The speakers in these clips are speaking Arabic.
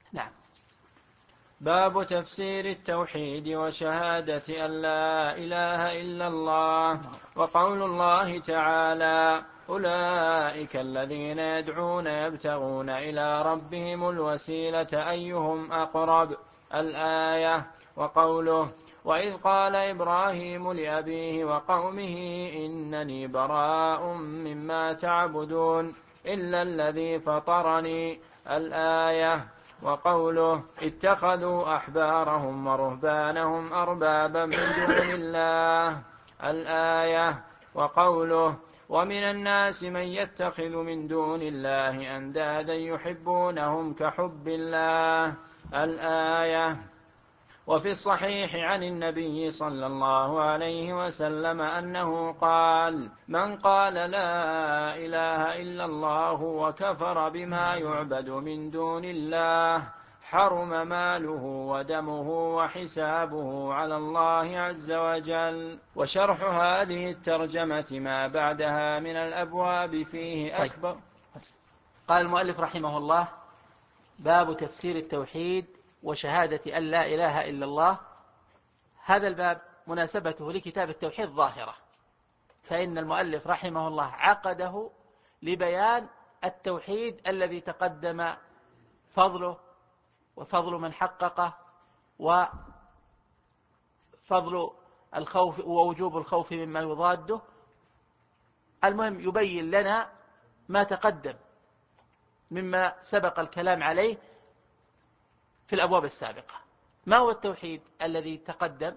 نعم. باب تفسير التوحيد وشهادة أن لا إله إلا الله. وقول الله تعالى: أولئك الذين يدعون يبتغون إلى ربهم الوسيلة أيهم أقرب، الآية. وقوله: وإذ قال إبراهيم لأبيه وقومه إنني براء مما تعبدون إلا الذي فطرني، الآية. وقوله: اتخذوا أحبارهم ورهبانهم أربابا من دون الله، الآية. وقوله: ومن الناس من يتخذ من دون الله أندادا يحبونهم كحب الله، الآية. وفي الصحيح عن النبي صلى الله عليه وسلم أنه قال: من قال لا إله إلا الله وكفر بما يعبد من دون الله حرم ماله ودمه وحسابه على الله عز وجل. وشرح هذه الترجمة ما بعدها من الأبواب فيه أكبر. قال المؤلف رحمه الله: باب تفسير التوحيد وشهادة أن لا إله إلا الله. هذا الباب مناسبته لكتاب التوحيد ظاهرة، فإن المؤلف رحمه الله عقده لبيان التوحيد الذي تقدم فضله وفضل من حققه وفضل الخوف ووجوب الخوف مما يضاده. المهم يبين لنا ما تقدم مما سبق الكلام عليه في الأبواب السابقة. ما هو التوحيد الذي تقدم؟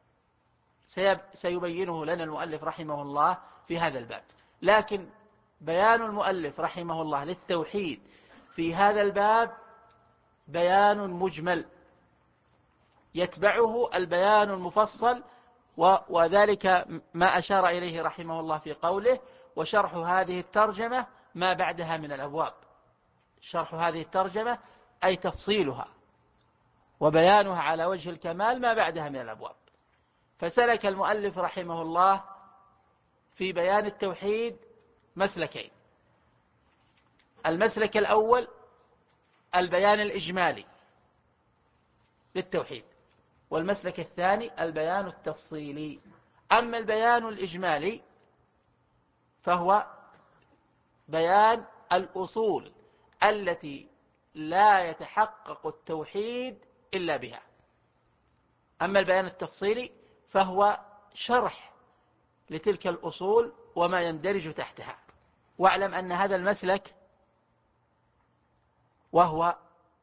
سيبينه لنا المؤلف رحمه الله في هذا الباب، لكن بيان المؤلف رحمه الله للتوحيد في هذا الباب بيان مجمل يتبعه البيان المفصل، وذلك ما أشار إليه رحمه الله في قوله: وشرح هذه الترجمة ما بعدها من الأبواب. شرح هذه الترجمة أي تفصيلها وبيانها على وجه الكمال ما بعدها من الأبواب. فسلك المؤلف رحمه الله في بيان التوحيد مسلكين: المسلك الأول البيان الإجمالي للتوحيد، والمسلك الثاني البيان التفصيلي. أما البيان الإجمالي فهو بيان الأصول التي لا يتحقق التوحيد إلا بها. أما البيان التفصيلي فهو شرح لتلك الأصول وما يندرج تحتها. واعلم أن هذا المسلك وهو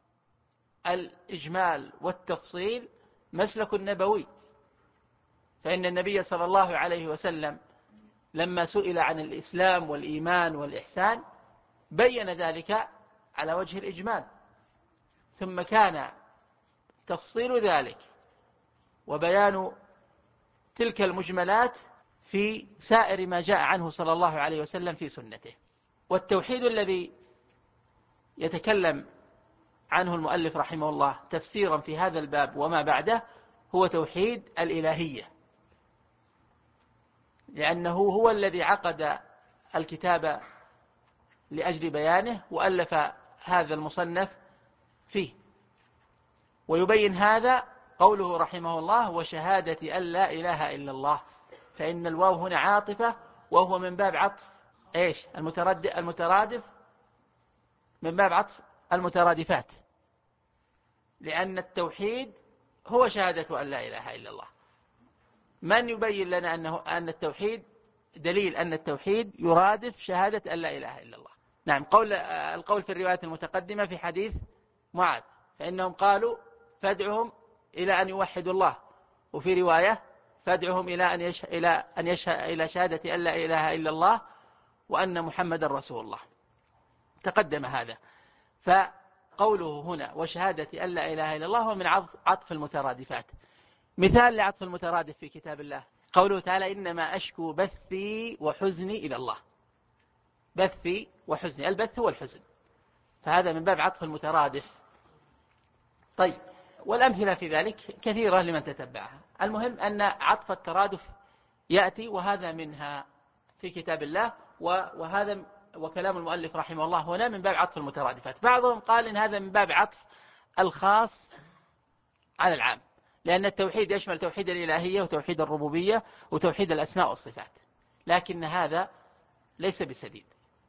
الإجمال والتفصيل مسلك نبوي، فإن النبي صلى الله عليه وسلم لما سئل عن الإسلام والإيمان والإحسان بين ذلك على وجه الإجمال، ثم كان تفصيل ذلك وبيان تلك المجملات في سائر ما جاء عنه صلى الله عليه وسلم في سنته. والتوحيد الذي يتكلم عنه المؤلف رحمه الله تفسيرا في هذا الباب وما بعده هو توحيد الإلهية، لأنه هو الذي عقد الكتاب لأجل بيانه وألف هذا المصنف فيه. ويبين هذا قوله رحمه الله: وشهادة أن لا إله إلا الله، فإن الواو هنا عاطفة، وهو من باب عطف إيش؟ المترادف، من باب عطف المترادفات، لأن التوحيد هو شهادة أن لا إله إلا الله. من يبين لنا أن التوحيد دليل أن التوحيد يرادف شهادة أن لا إله إلا الله؟ نعم، القول في الرواية المتقدمة في حديث معاذ، فإنهم قالوا: فادعهم إلى أن يوحدوا الله، وفي رواية: فادعهم إلى شهادة أن لا إله إلا الله وأن محمد رسول الله. تقدم هذا. فقوله هنا وشهادة أن لا إله إلا الله هو من عطف المترادفات. مثال لعطف المترادف في كتاب الله قوله تعالى: إنما أشكو بثي وحزني إلى الله. بثي وحزني، البث هو الحزن، فهذا من باب عطف المترادف. طيب، والأمثلة في ذلك كثيرة لمن تتبعها. المهم أن عطف الترادف يأتي، وهذا منها في كتاب الله، وهذا وكلام المؤلف رحمه الله هنا من باب عطف المترادفات. بعضهم قال إن هذا من باب عطف الخاص على العام، لأن التوحيد يشمل توحيد الإلهية وتوحيد الربوبية وتوحيد الأسماء والصفات، لكن هذا ليس بسديد،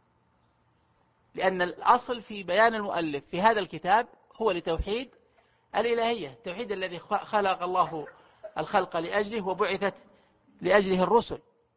لأن الأصل في بيان المؤلف في هذا الكتاب هو لتوحيد الإلهية، التوحيد الذي خلق الله الخلق لأجله وبعثت لأجله الرسل،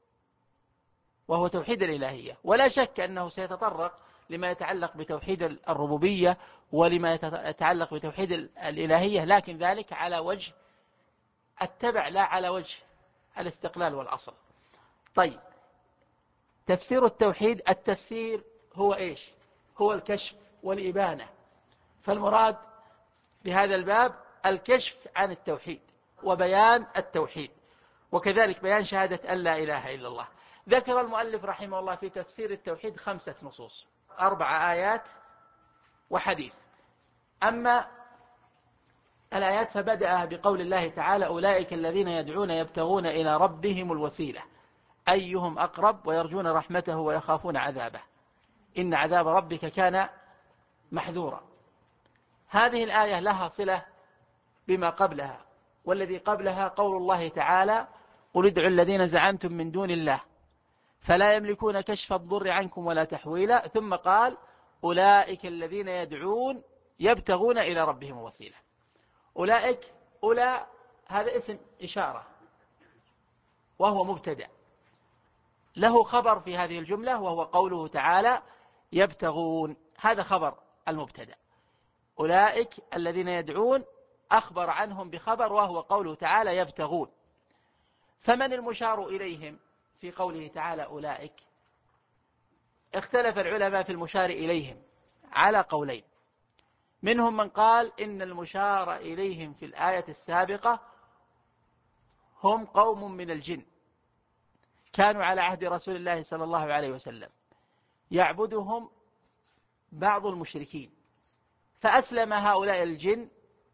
وهو توحيد الإلهية. ولا شك أنه سيتطرق لما يتعلق بتوحيد الربوبية ولما يتعلق بتوحيد الإلهية، لكن ذلك على وجه التبع لا على وجه الاستقلال والأصل. طيب، تفسير التوحيد، التفسير هو إيش؟ هو الكشف والإبانة، فالمراد بهذا الباب الكشف عن التوحيد وبيان التوحيد، وكذلك بيان شهادة أن لا إله إلا الله. ذكر المؤلف رحمه الله في تفسير التوحيد 5 نصوص، 4 آيات وحديث. أما الآيات فبدأ بقول الله تعالى: أولئك الذين يدعون يبتغون إلى ربهم الوسيلة أيهم أقرب ويرجون رحمته ويخافون عذابه إن عذاب ربك كان محذورا. هذه الآية لها صلة بما قبلها، والذي قبلها قول الله تعالى: قل ادعوا الذين زعمتم من دون الله فلا يملكون كشف الضر عنكم ولا تحويلا، ثم قال: أولئك الذين يدعون يبتغون إلى ربهم الوسيلة. أولئك، أولى هذا اسم إشارة وهو مبتدأ، له خبر في هذه الجملة وهو قوله تعالى يبتغون، هذا خبر المبتدأ. أولئك الذين يدعون أخبر عنهم بخبر وهو قوله تعالى يبتغون. فمن المشار إليهم في قوله تعالى أولئك؟ اختلف العلماء في المشار إليهم على قولين، منهم من قال إن المشار إليهم في الآية السابقة هم قوم من الجن كانوا على عهد رسول الله صلى الله عليه وسلم يعبدهم بعض المشركين، فأسلم هؤلاء الجن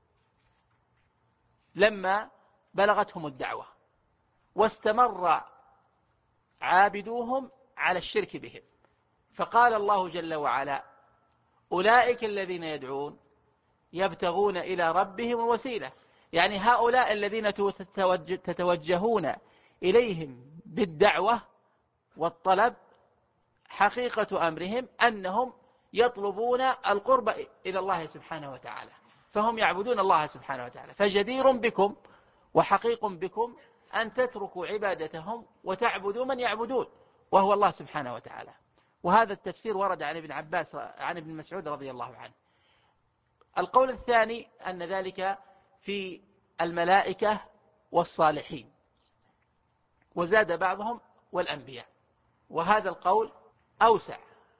لما بلغتهم الدعوة، واستمر عابدوهم على الشرك بهم، فقال الله جل وعلا: أولئك الذين يدعون يبتغون إلى ربهم الوسيلة، يعني هؤلاء الذين تتوجهون إليهم بالدعوة والطلب حقيقة أمرهم أنهم يطلبون القرب إلى الله سبحانه وتعالى، فهم يعبدون الله سبحانه وتعالى، فجدير بكم وحقيق بكم أن تتركوا عبادتهم وتعبدوا من يعبدون وهو الله سبحانه وتعالى. وهذا التفسير ورد عن ابن عباس عن ابن مسعود رضي الله عنه. القول الثاني أن ذلك في الملائكة والصالحين، وزاد بعضهم والأنبياء، وهذا القول أوسع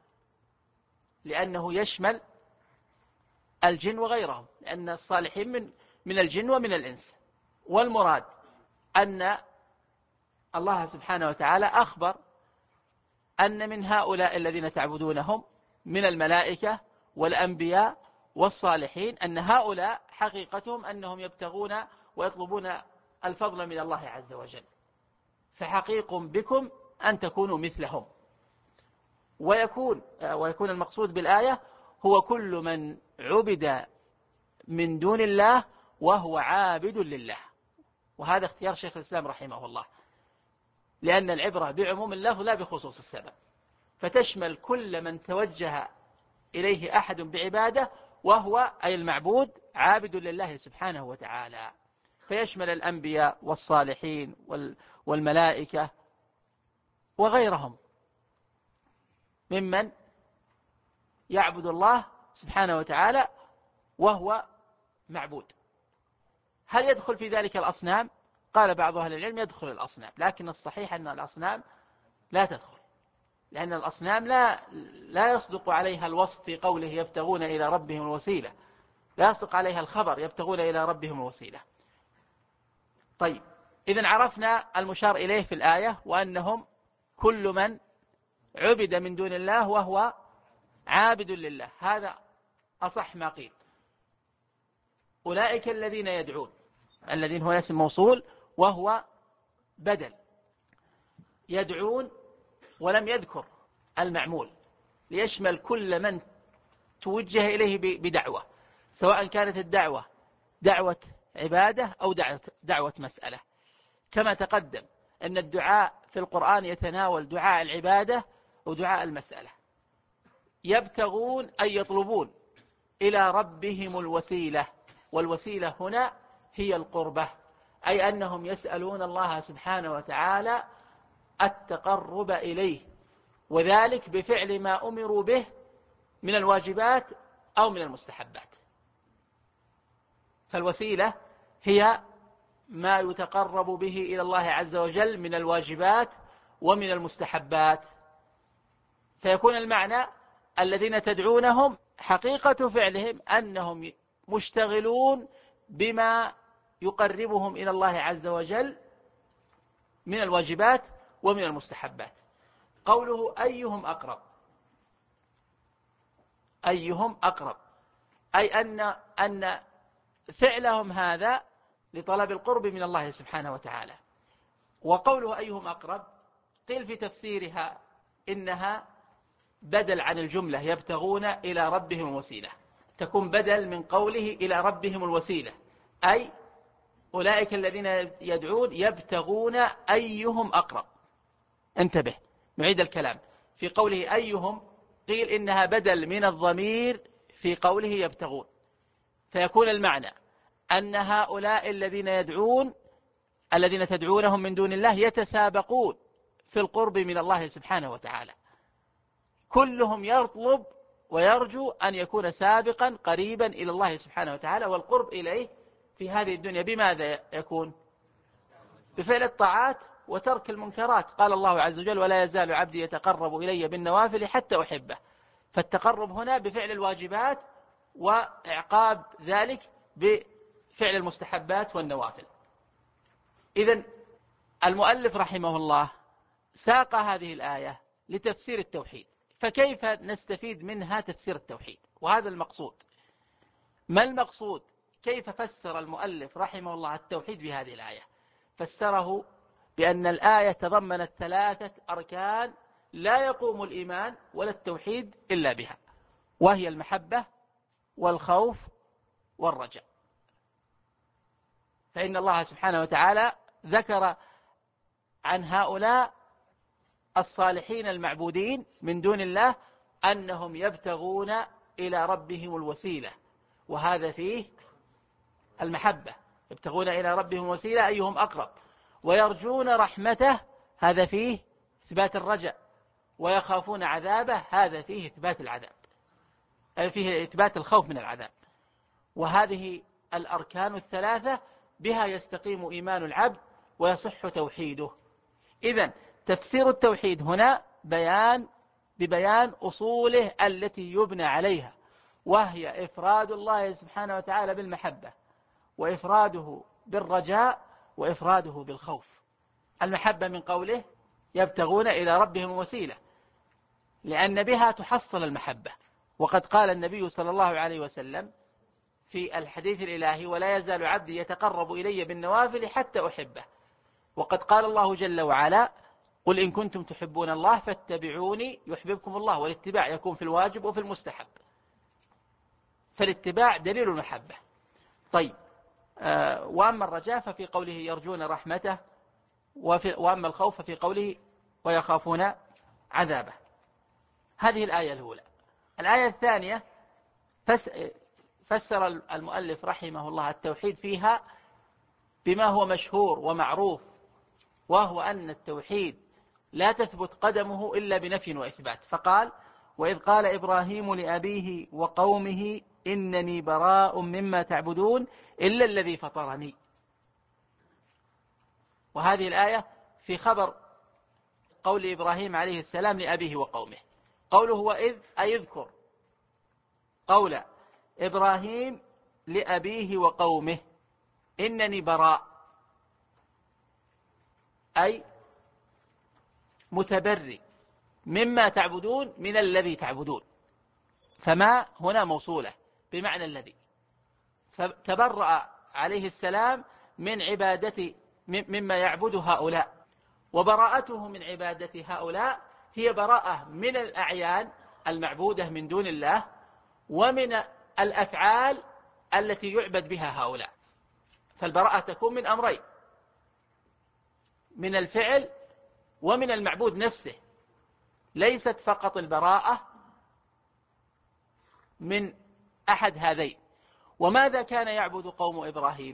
لأنه يشمل الجن وغيرهم، لأن الصالحين من الجن ومن الإنس. والمراد أن الله سبحانه وتعالى أخبر أن من هؤلاء الذين تعبدونهم من الملائكة والأنبياء والصالحين أن هؤلاء حقيقتهم أنهم يبتغون ويطلبون الفضل من الله عز وجل، فحقيق بكم أن تكونوا مثلهم. ويكون المقصود بالآية هو كل من عبد من دون الله وهو عابد لله، وهذا اختيار شيخ الإسلام رحمه الله، لأن العبرة بعموم اللفظ لا بخصوص السبب، فتشمل كل من توجه إليه أحد بعبادة وهو أي المعبود عابد لله سبحانه وتعالى، فيشمل الأنبياء والصالحين والملائكة وغيرهم ممن يعبد الله سبحانه وتعالى وهو معبود. هل يدخل في ذلك الأصنام؟ قال بعض أهل العلم يدخل الأصنام، لكن الصحيح أن الأصنام لا تدخل، لأن الأصنام لا يصدق عليها الوصف في قوله يبتغون إلى ربهم الوسيلة، لا يصدق عليها الخبر يبتغون إلى ربهم الوسيلة. طيب، إذن عرفنا المشار إليه في الآية، وأنهم كل من عبد من دون الله وهو عابد لله، هذا أصح ما قيل. أولئك الذين يدعون، الذين هو اسم موصول وهو بدل، يدعون ولم يذكر المعمول ليشمل كل من توجه إليه بدعوة، سواء كانت الدعوة دعوة عبادة أو دعوة مسألة. كما تقدم أن الدعاء في القرآن يتناول دعاء العبادة ودعاء المسألة. يبتغون أي يطلبون إلى ربهم الوسيلة، والوسيلة هنا هي القربة، أي أنهم يسألون الله سبحانه وتعالى التقرب إليه، وذلك بفعل ما أمروا به من الواجبات أو من المستحبات. فالوسيلة هي ما يتقرب به إلى الله عز وجل من الواجبات ومن المستحبات. فيكون المعنى الذين تدعونهم حقيقة فعلهم أنهم مشتغلون بما يقربهم إلى الله عز وجل من الواجبات ومن المستحبات. قوله أيهم أقرب، أيهم أقرب أي أن فعلهم هذا لطلب القرب من الله سبحانه وتعالى. وقوله أيهم أقرب قيل في تفسيرها إنها بدل عن الجملة يبتغون إلى ربهم الوسيلة، تكون بدل من قوله إلى ربهم الوسيلة، أي أولئك الذين يدعون يبتغون أيهم أقرب. انتبه، نعيد الكلام. في قوله أيهم قيل إنها بدل من الضمير في قوله يبتغون، فيكون المعنى أن هؤلاء الذين تدعونهم من دون الله يتسابقون في القرب من الله سبحانه وتعالى، كلهم يطلب ويرجو أن يكون سابقا قريبا إلى الله سبحانه وتعالى، والقرب إليه في هذه الدنيا بماذا يكون؟ بفعل الطاعات وترك المنكرات. قال الله عز وجل ولا يزال عبدي يتقرب إلي بالنوافل حتى أحبه. فالتقرب هنا بفعل الواجبات وإعقاب ذلك بفعل المستحبات والنوافل. إذن المؤلف رحمه الله ساق هذه الآية لتفسير التوحيد، فكيف نستفيد منها تفسير التوحيد؟ وهذا المقصود. ما المقصود؟ كيف فسر المؤلف رحمه الله التوحيد بهذه الآية؟ فسره بأن الآية تضمنت 3 أركان لا يقوم الإيمان ولا التوحيد إلا بها، وهي المحبة والخوف والرجاء. فإن الله سبحانه وتعالى ذكر عن هؤلاء الصالحين المعبودين من دون الله أنهم يبتغون إلى ربهم الوسيلة، وهذا فيه المحبة. يبتغون إلى ربهم الوسيلة أيهم أقرب، ويرجون رحمته، هذا فيه إثبات الرجاء، ويخافون عذابه، هذا فيه إثبات العذاب، فيه إثبات الخوف من العذاب. وهذه الأركان 3 بها يستقيم إيمان العبد ويصح توحيده. إذن تفسير التوحيد هنا ببيان أصوله التي يبنى عليها، وهي إفراد الله سبحانه وتعالى بالمحبة، وإفراده بالرجاء، وإفراده بالخوف. المحبة من قوله يبتغون إلى ربهم وسيلة، لأن بها تحصل المحبة. وقد قال النبي صلى الله عليه وسلم في الحديث الإلهي ولا يزال عبدي يتقرب إلي بالنوافل حتى أحبه. وقد قال الله جل وعلا قل إن كنتم تحبون الله فاتبعوني يحببكم الله. والاتباع يكون في الواجب وفي المستحب، فالاتباع دليل المحبة. طيب، وأما الرجاء ففي قوله يرجون رحمته، وأما الخوف ففي قوله ويخافون عذابه. هذه الآية الأولى. الآية الثانية فسر المؤلف رحمه الله التوحيد فيها بما هو مشهور ومعروف، وهو أن التوحيد لا تثبت قدمه إلا بنفي وإثبات. فقال وإذ قال إبراهيم لأبيه وقومه إنني براء مما تعبدون إلا الذي فطرني. وهذه الآية في خبر قول إبراهيم عليه السلام لأبيه وقومه. قوله وإذ أي اذكر قول إبراهيم لأبيه وقومه إنني براء، أي متبرئ مما تعبدون من الذي تعبدون. فما هنا موصولة بمعنى الذي، فتبرأ عليه السلام من عبادة مما يعبد هؤلاء، وبراءته من عبادة هؤلاء هي براءة من الأعيان المعبودة من دون الله، ومن الأفعال التي يعبد بها هؤلاء. فالبراءة تكون من أمرين: من الفعل ومن المعبود نفسه، ليست فقط البراءة من أحد هذين. وماذا كان يعبد قوم إبراهيم؟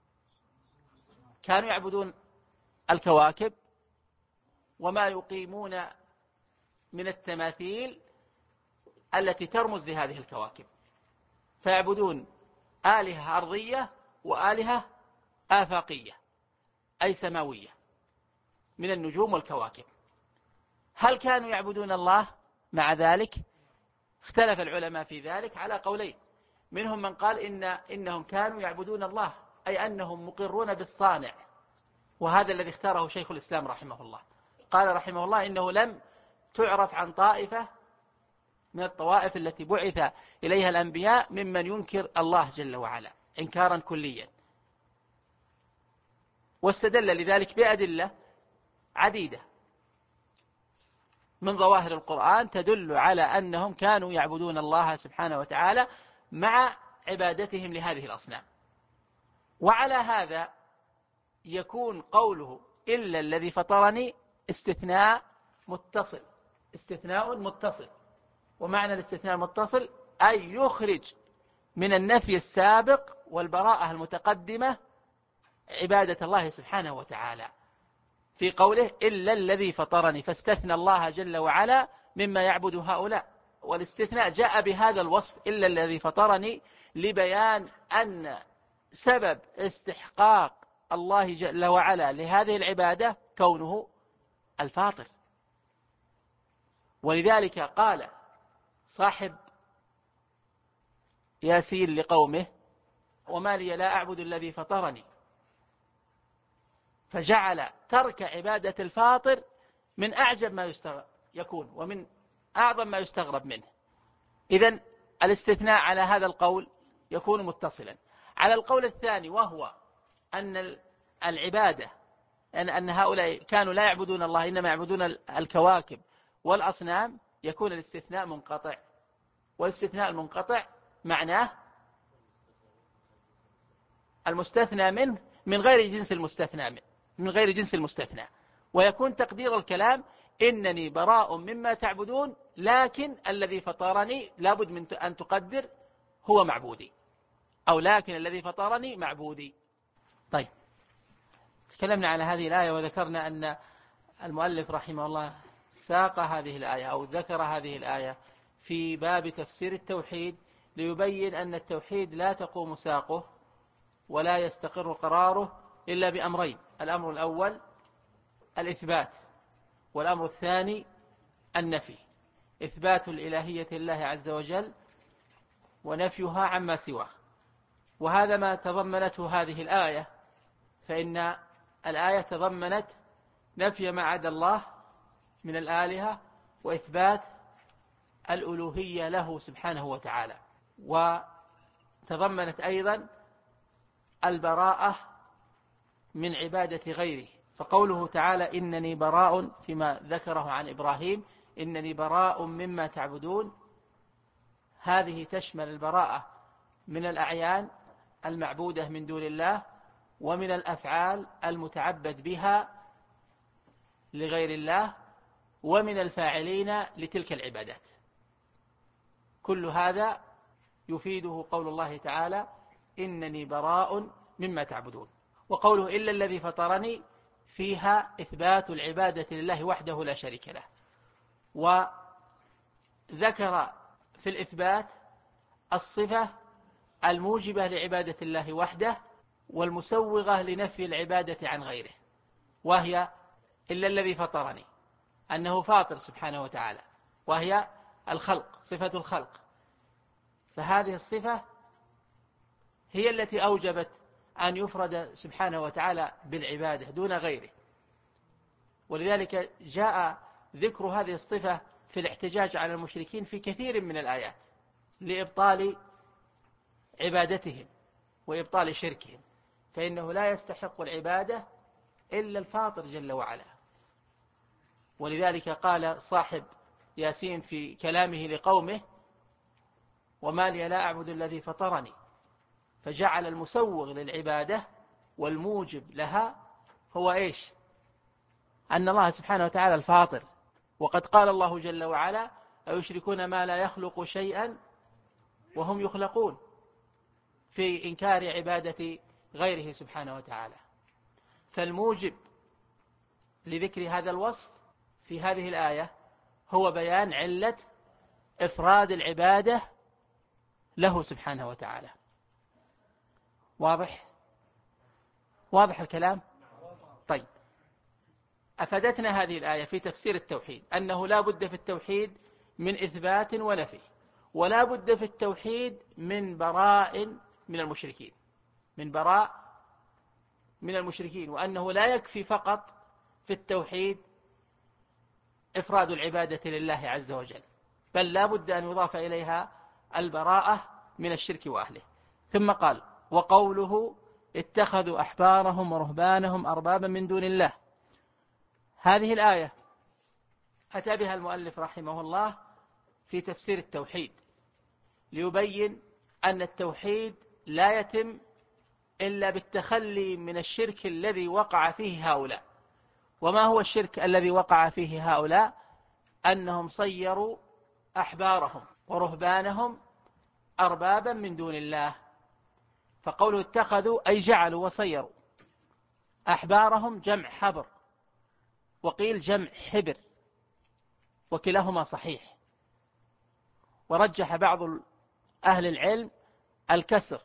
كانوا يعبدون الكواكب وما يقيمون من التماثيل التي ترمز لهذه الكواكب، فيعبدون آلهة أرضية وآلهة آفاقية أي سماوية من النجوم والكواكب. هل كانوا يعبدون الله مع ذلك؟ اختلف العلماء في ذلك على قولين. منهم من قال إنهم كانوا يعبدون الله، أي أنهم مقرون بالصانع، وهذا الذي اختاره شيخ الإسلام رحمه الله. قال رحمه الله إنه لم تعرف عن طائفة من الطوائف التي بعث إليها الأنبياء ممن ينكر الله جل وعلا إنكارا كليا، واستدل لذلك بأدلة عديدة من ظواهر القرآن تدل على أنهم كانوا يعبدون الله سبحانه وتعالى مع عبادتهم لهذه الأصنام. وعلى هذا يكون قوله إلا الذي فطرني استثناء متصل، استثناء متصل. ومعنى الاستثناء المتصل أي يخرج من النفي السابق والبراءة المتقدمة عبادة الله سبحانه وتعالى، في قوله إلا الذي فطرني، فاستثنى الله جل وعلا مما يعبد هؤلاء. والاستثناء جاء بهذا الوصف إلا الذي فطرني لبيان أن سبب استحقاق الله جل وعلا لهذه العبادة كونه الفاطر. ولذلك قال صاحب ياسين لقومه: وما لي لا أعبد الذي فطرني، فجعل ترك عبادة الفاطر من أعجب ما يكون ومن أعظم ما يستغرب منه. إذن الاستثناء على هذا القول يكون متصلا. على القول الثاني وهو أن العبادة أن هؤلاء كانوا لا يعبدون الله إنما يعبدون الكواكب والأصنام، يكون الاستثناء منقطع. والاستثناء المنقطع معناه المستثنى منه من غير جنس المستثنى منه، من غير جنس المستثنى. ويكون تقدير الكلام إنني براء مما تعبدون، لكن الذي فطرني لابد من أن تقدر هو معبودي، أو لكن الذي فطرني معبودي. طيب، تكلمنا على هذه الآية وذكرنا أن المؤلف رحمه الله ساق هذه الآية أو ذكر هذه الآية في باب تفسير التوحيد ليبين أن التوحيد لا تقوم ساقه ولا يستقر قراره إلا بأمرين: الأمر الأول الإثبات، والأمر الثاني النفي. إثبات الإلهية لله عز وجل ونفيها عما سواه. وهذا ما تضمنته هذه الآية، فإن الآية تضمنت نفي ما عدا الله من الآلهة وإثبات الألوهية له سبحانه وتعالى، وتضمنت أيضا البراءة من عبادة غيره. فقوله تعالى إنني براء فيما ذكره عن إبراهيم، إنني براء مما تعبدون، هذه تشمل البراءة من الأعيان المعبودة من دون الله، ومن الأفعال المتعبد بها لغير الله، ومن الفاعلين لتلك العبادات. كل هذا يفيده قول الله تعالى إنني براء مما تعبدون. وقوله إلا الذي فطرني فيها إثبات العبادة لله وحده لا شريك له. وذكر في الإثبات الصفة الموجبة لعبادة الله وحده والمسوغة لنفي العبادة عن غيره، وهي إلا الذي فطرني، أنه فاطر سبحانه وتعالى، وهي الخلق، صفة الخلق. فهذه الصفة هي التي أوجبت أن يفرد سبحانه وتعالى بالعبادة دون غيره. ولذلك جاء ذكر هذه الصفة في الاحتجاج على المشركين في كثير من الآيات لإبطال عبادتهم وإبطال شركهم، فإنه لا يستحق العبادة إلا الفاطر جل وعلا. ولذلك قال صاحب ياسين في كلامه لقومه: وما لي لا أعبد الذي فطرني، فجعل المسوغ للعبادة والموجب لها هو إيش؟ أن الله سبحانه وتعالى الفاطر. وقد قال الله جل وعلا: أيشركون ما لا يخلق شيئا وهم يخلقون، في إنكار عبادة غيره سبحانه وتعالى. فالموجب لذكر هذا الوصف في هذه الآية هو بيان علة إفراد العبادة له سبحانه وتعالى. واضح الكلام؟ طيب، أفادتنا هذه الآية في تفسير التوحيد أنه لا بد في التوحيد من إثبات ونفي، ولا بد في التوحيد من براء من المشركين، وأنه لا يكفي فقط في التوحيد إفراد العبادة لله عز وجل، بل لا بد أن يضاف إليها البراءة من الشرك وأهله. ثم قال: وقوله اتخذوا أحبارهم ورهبانهم أربابا من دون الله. هذه الآية أتى بها المؤلف رحمه الله في تفسير التوحيد ليبين أن التوحيد لا يتم إلا بالتخلي من الشرك الذي وقع فيه هؤلاء. وما هو الشرك الذي وقع فيه هؤلاء؟ أنهم صيروا أحبارهم ورهبانهم أربابا من دون الله. فقوله اتخذوا أي جعلوا وصيروا. أحبارهم جمع حبر، وقيل جمع حبر، وكلاهما صحيح. ورجح بعض أهل العلم الكسر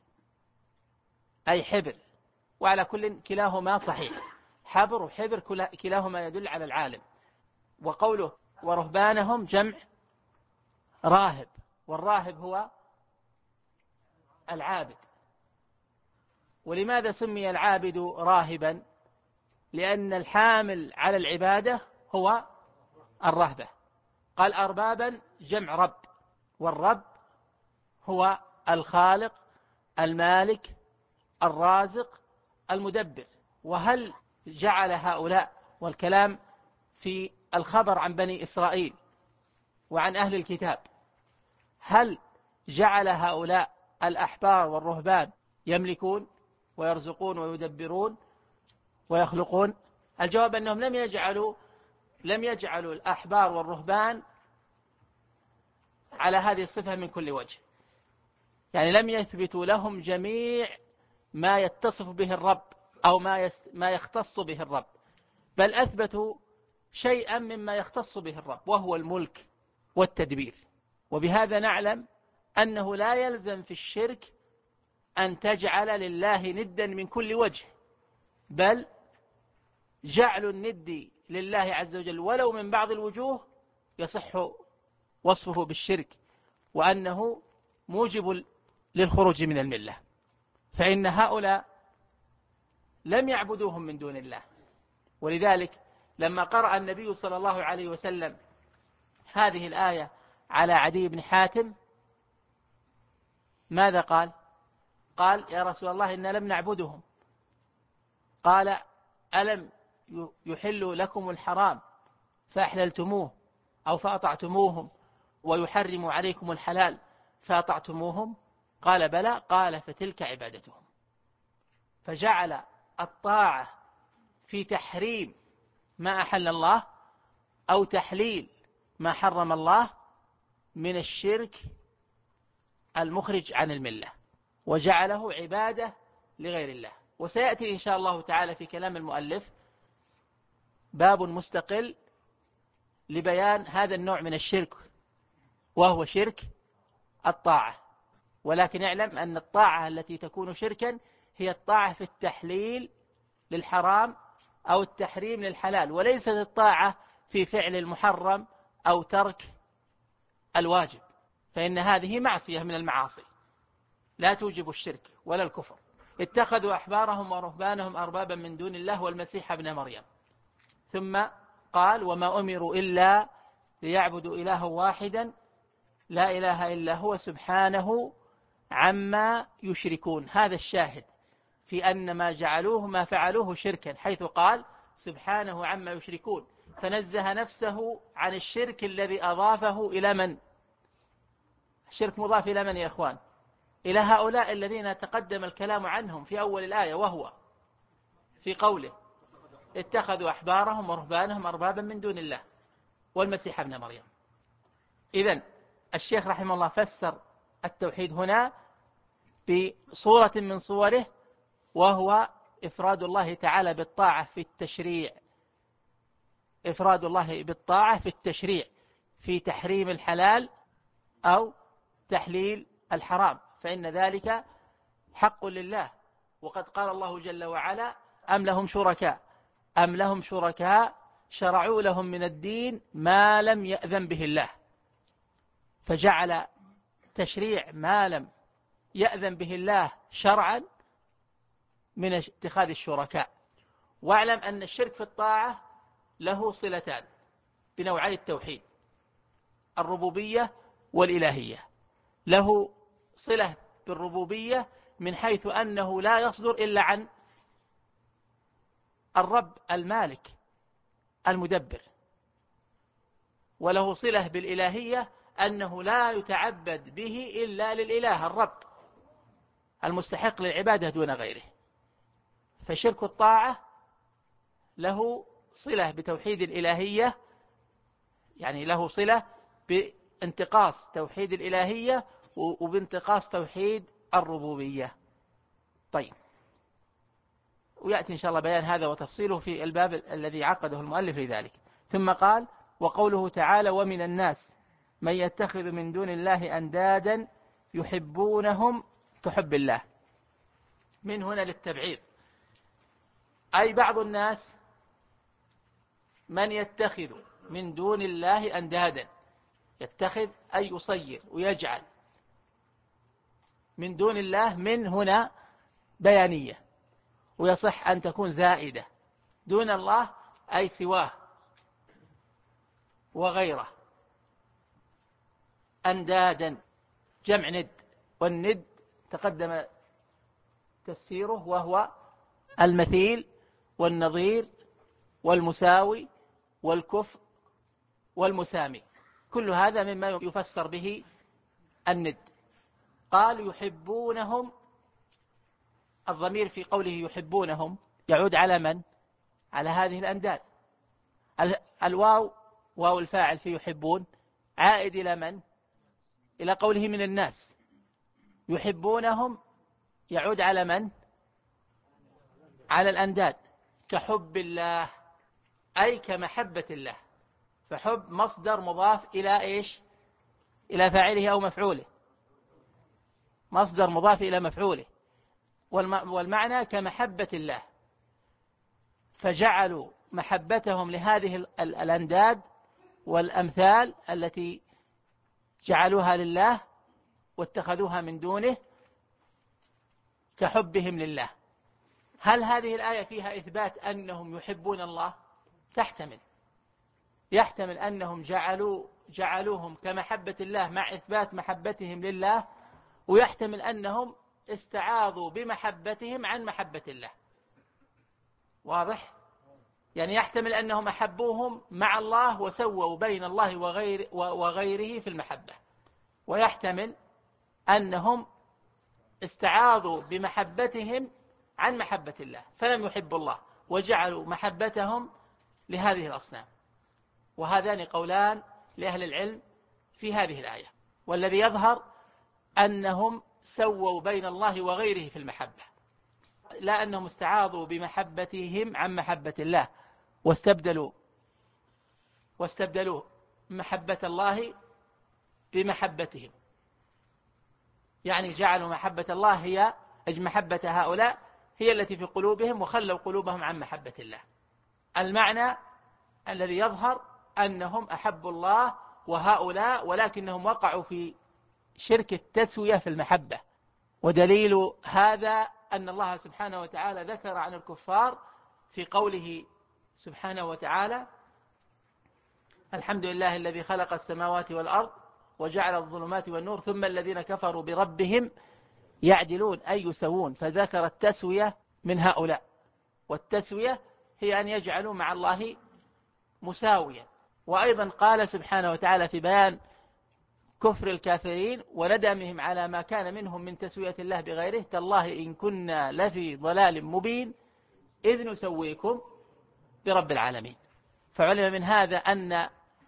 أي حبر، وعلى كل كلاهما صحيح، حبر وحبر كلاهما يدل على العالم. وقوله ورهبانهم جمع راهب، والراهب هو العابد. ولماذا سمي العابد راهبا؟ لأن الحامل على العبادة هو الرهبة. قال أربابا جمع رب، والرب هو الخالق المالك الرازق المدبر. وهل جعل هؤلاء، والكلام في الخبر عن بني إسرائيل وعن أهل الكتاب، هل جعل هؤلاء الأحبار والرهبان يملكون ويرزقون ويدبرون ويخلقون؟ الجواب أنهم لم يجعلوا الأحبار والرهبان على هذه الصفة من كل وجه. يعني لم يثبتوا لهم جميع ما يتصف به الرب أو ما يختص به الرب، بل أثبتوا شيئا مما يختص به الرب، وهو الملك والتدبير. وبهذا نعلم أنه لا يلزم في الشرك أن تجعل لله ندا من كل وجه، بل جعل الند لله عز وجل ولو من بعض الوجوه يصح وصفه بالشرك، وأنه موجب للخروج من الملة. فإن هؤلاء لم يعبدوهم من دون الله. ولذلك لما قرأ النبي صلى الله عليه وسلم هذه الآية على عدي بن حاتم ماذا قال؟ قال: يا رسول الله إنا لم نعبدهم. قال: ألم يحلوا لكم الحرام فأحللتموه أو فأطعتموهم، ويحرم عليكم الحلال فأطعتموهم؟ قال: بلى. قال: فتلك عبادتهم. فجعل الطاعة في تحريم ما أحل الله أو تحليل ما حرم الله من الشرك المخرج عن الملة، وجعله عبادة لغير الله. وسيأتي إن شاء الله تعالى في كلام المؤلف باب مستقل لبيان هذا النوع من الشرك، وهو شرك الطاعة. ولكن اعلم أن الطاعة التي تكون شركا هي الطاعة في التحليل للحرام أو التحريم للحلال، وليست الطاعة في فعل المحرم أو ترك الواجب، فإن هذه معصية من المعاصي لا توجب الشرك ولا الكفر. اتخذوا أحبارهم ورهبانهم أربابا من دون الله والمسيح ابن مريم. ثم قال: وما أمروا إلا ليعبدوا إلها واحدا لا إله إلا هو سبحانه عما يشركون. هذا الشاهد في أن ما جعلوه ما فعلوه شركا، حيث قال سبحانه عما يشركون، فنزه نفسه عن الشرك الذي أضافه إلى من؟ الشرك مضاف إلى من يا أخوان؟ إلى هؤلاء الذين تقدم الكلام عنهم في أول الآية، وهو في قوله اتخذوا أحبارهم ورهبانهم أربابا من دون الله والمسيح ابن مريم. إذن الشيخ رحمه الله فسر التوحيد هنا بصورة من صوره، وهو إفراد الله تعالى بالطاعة في التشريع، إفراد الله بالطاعة في التشريع في تحريم الحلال أو تحليل الحرام، فإن ذلك حق لله. وقد قال الله جل وعلا أم لهم شركاء شرعوا لهم من الدين ما لم يأذن به الله، فجعل تشريع ما لم يأذن به الله شرعا من اتخاذ الشركاء. واعلم أن الشرك في الطاعة له صلتان بنوعي التوحيد، الربوبية والإلهية. له صلة بالربوبية من حيث أنه لا يصدر إلا عن الرب المالك المدبر، وله صلة بالإلهية أنه لا يتعبد به إلا للإله الرب المستحق للعبادة دون غيره. فشرك الطاعة له صلة بتوحيد الإلهية، يعني له صلة بانتقاص توحيد الإلهية وبانتقاص توحيد الربوبية. طيب، ويأتي إن شاء الله بيان هذا وتفصيله في الباب الذي عقده المؤلف لذلك. ثم قال: وقوله تعالى: ومن الناس من يتخذ من دون الله أندادا يحبونهم كحب الله. من هنا للتبعيض، أي بعض الناس من يتخذ من دون الله أندادا، يتخذ أي يصير ويجعل من دون الله، من هنا بيانية، ويصح أن تكون زائدة، دون الله أي سواه وغيره، أندادا جمع ند، والند تقدم تفسيره وهو المثيل والنظير والمساوي والكفء والمسامي، كل هذا مما يفسر به الند. قال: يحبونهم، الضمير في قوله يحبونهم يعود على من؟ على هذه الأنداد. الواو واو الفاعل في يحبون عائد إلى من؟ إلى قوله من الناس. يحبونهم يعود على من؟ على الأنداد، كحب الله أي كمحبة الله. فحب مصدر مضاف إلى إيش؟ إلى فاعله أو مفعوله، مصدر مضاف إلى مفعوله، والمعنى كمحبة الله. فجعلوا محبتهم لهذه الأنداد والأمثال التي جعلوها لله واتخذوها من دونه كحبهم لله. هل هذه الآية فيها إثبات أنهم يحبون الله؟ تحتمل، يحتمل أنهم جعلوهم كمحبة الله مع إثبات محبتهم لله، ويحتمل أنهم استعاضوا بمحبتهم عن محبة الله. واضح؟ يعني يحتمل أنهم أحبوهم مع الله وسووا بين الله وغيره في المحبة، ويحتمل أنهم استعاضوا بمحبتهم عن محبة الله فلم يحبوا الله وجعلوا محبتهم لهذه الأصنام. وهذان قولان لأهل العلم في هذه الآية، والذي يظهر أنهم سووا بين الله وغيره في المحبة، لا أنهم استعاضوا بمحبتهم عن محبة الله واستبدلوا محبة الله بمحبتهم، يعني جعلوا محبة الله هي محبة هؤلاء هي التي في قلوبهم، وخلوا قلوبهم عن محبة الله. المعنى الذي يظهر أنهم أحبوا الله وهؤلاء، ولكنهم وقعوا في شرك التسوية في المحبة. ودليل هذا أن الله سبحانه وتعالى ذكر عن الكفار في قوله سبحانه وتعالى: الحمد لله الذي خلق السماوات والأرض وجعل الظلمات والنور ثم الذين كفروا بربهم يعدلون أي يسوون. فذكر التسوية من هؤلاء، والتسوية هي أن يجعلوا مع الله مساويا. وأيضا قال سبحانه وتعالى في بيان كفر الكافرين وندمهم على ما كان منهم من تسوية الله بغيره: تالله إن كنا لفي ضلال مبين إذ نسويكم برب العالمين. فعلم من هذا أن